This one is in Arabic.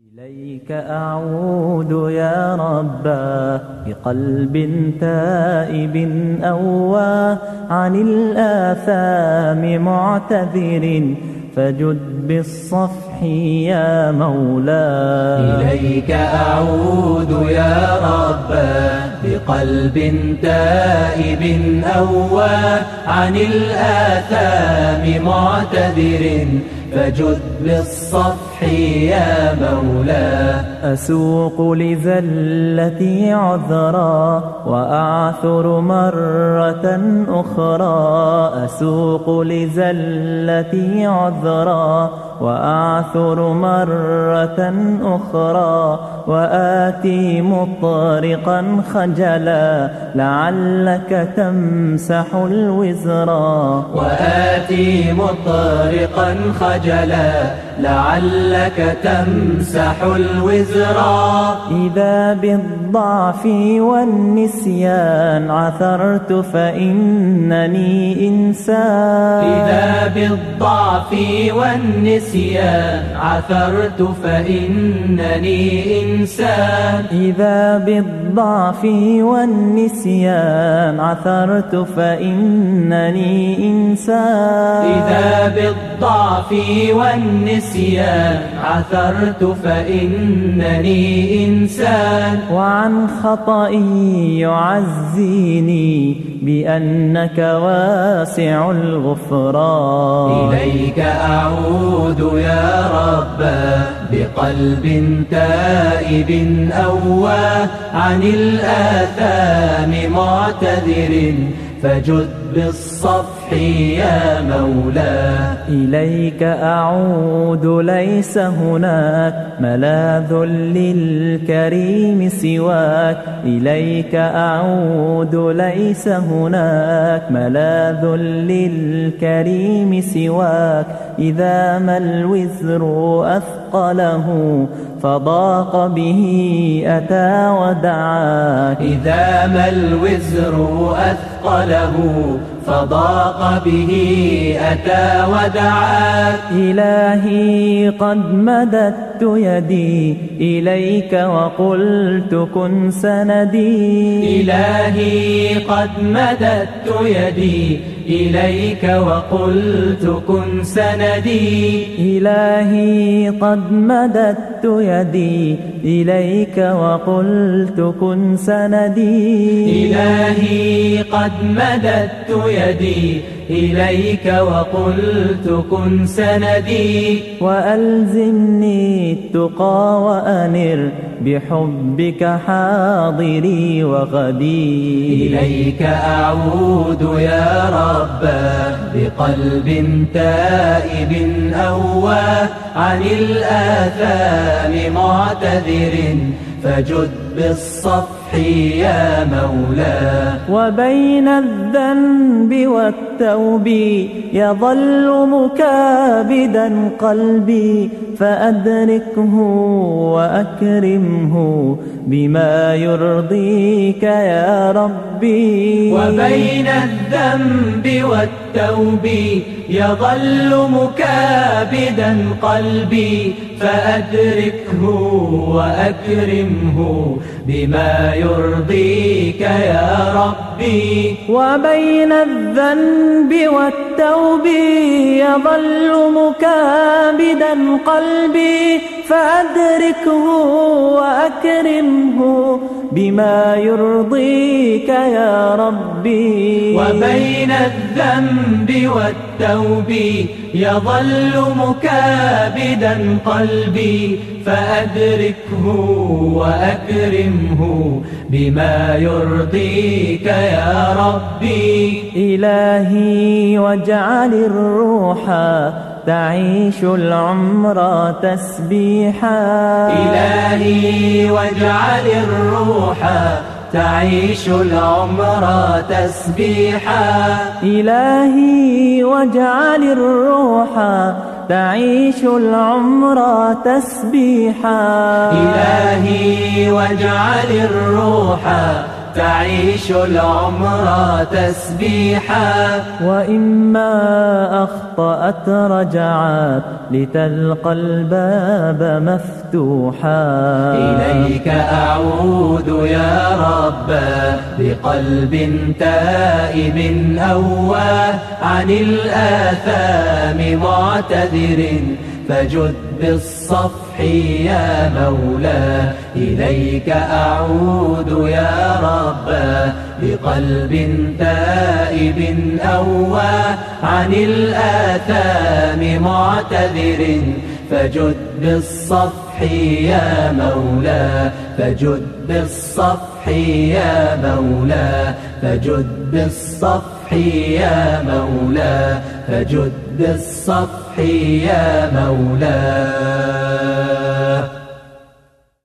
إليك أعود يا ربا بقلب تائب أواه عن الآثام معتذر فجد بالصفح يا مولاي. إليك أعود يا ربا بقلب تائب أواه عن الآثام معتذر فجد بالصفح يا مولاه. أسوق لزلتي عذرا وأعثر مرة أخرى، أسوق لزلتي عذرا وأعثر مرة أخرى، وآتي مطرقا خجلا لعلك تمسح الوزرا، وآتي مطرقا خجلا لعلك تمسح الوزرا. إذا بالضعف والنسيان عثرت فإنني إنسان، إذا بالضعف والنسيان عثرت فإنني إنسان، إذا بالضعف والنسيان عثرت فإنني إنسان، إذا بالضعف والنسيان عثرت فإنني إنسان. وعن خطئي يعزيني بأنك واسع الغفران. إليك أعود يا ربا بقلب تائب أواه عن الآثام معتذر فجد بالصفح يا مولاه. إليك أعود ليس هناك ملاذ للكريم سواك، إليك أعود ليس هناك ملاذ للكريم سواك، إذا ما الوزر أثقله فضاق به أتى ودعاك، إذا ما الوزر أثقله فضاق به أتى ودعاك. إلهي قد مددت يدي إليك وقلت كن سندي، إلهي قد مددت يدي إليك وقلت كن سندي، إلهي قد مددت يدي إليك وقلت كن سندي، إلهي قد مددت يدي إليك وقلت كن سندي. وألزمني التقى وأنر بحبك حاضري وغدي. إليك أعود يا ربا بقلب تائب أواه عن الآثام معتذر فجد بالصفح يا مولاه. وبين الذنب والتوب يظل مكابدا قلبي، فأدركه وأكرمه بما يرضيك يا ربي. وبين الذنب والتوب يظل مكابدا قلبي، فأدركه وأكرمه بما يرضيك يا ربي. وبين الذنب والتوب يظل مكابدا قلبي، فأدركه وأكرمه بما يرضيك يا ربي. وبين الذنب والتوب يظل مكابدا قلبي، فأدركه وأكرمه بما يرضيك يا ربي. إلهي واجعل الروح تعيش العمر تسبيحا، إلهي واجعل الروح تعيش العمر تسبيحا، إلهي واجعل الروح تعيش العمر تسبيحا، إلهي واجعل الروح تعيش العمر تسبيحا. وإما أخطأت رجعت لتلقى الباب مفتوحا. إليك أعود يا رب بقلب تائب أواه عن الآثام معتذر فجد بالصفح يا مولاه. إليك أعود يا رب بقلب تائب أواه عن الآثام معتذر فجد بالصفح يا مولاه. فجد بالصفح يا مولاه. فجد بالصفح يا مولاه. فجد بالصفح يا مولاه.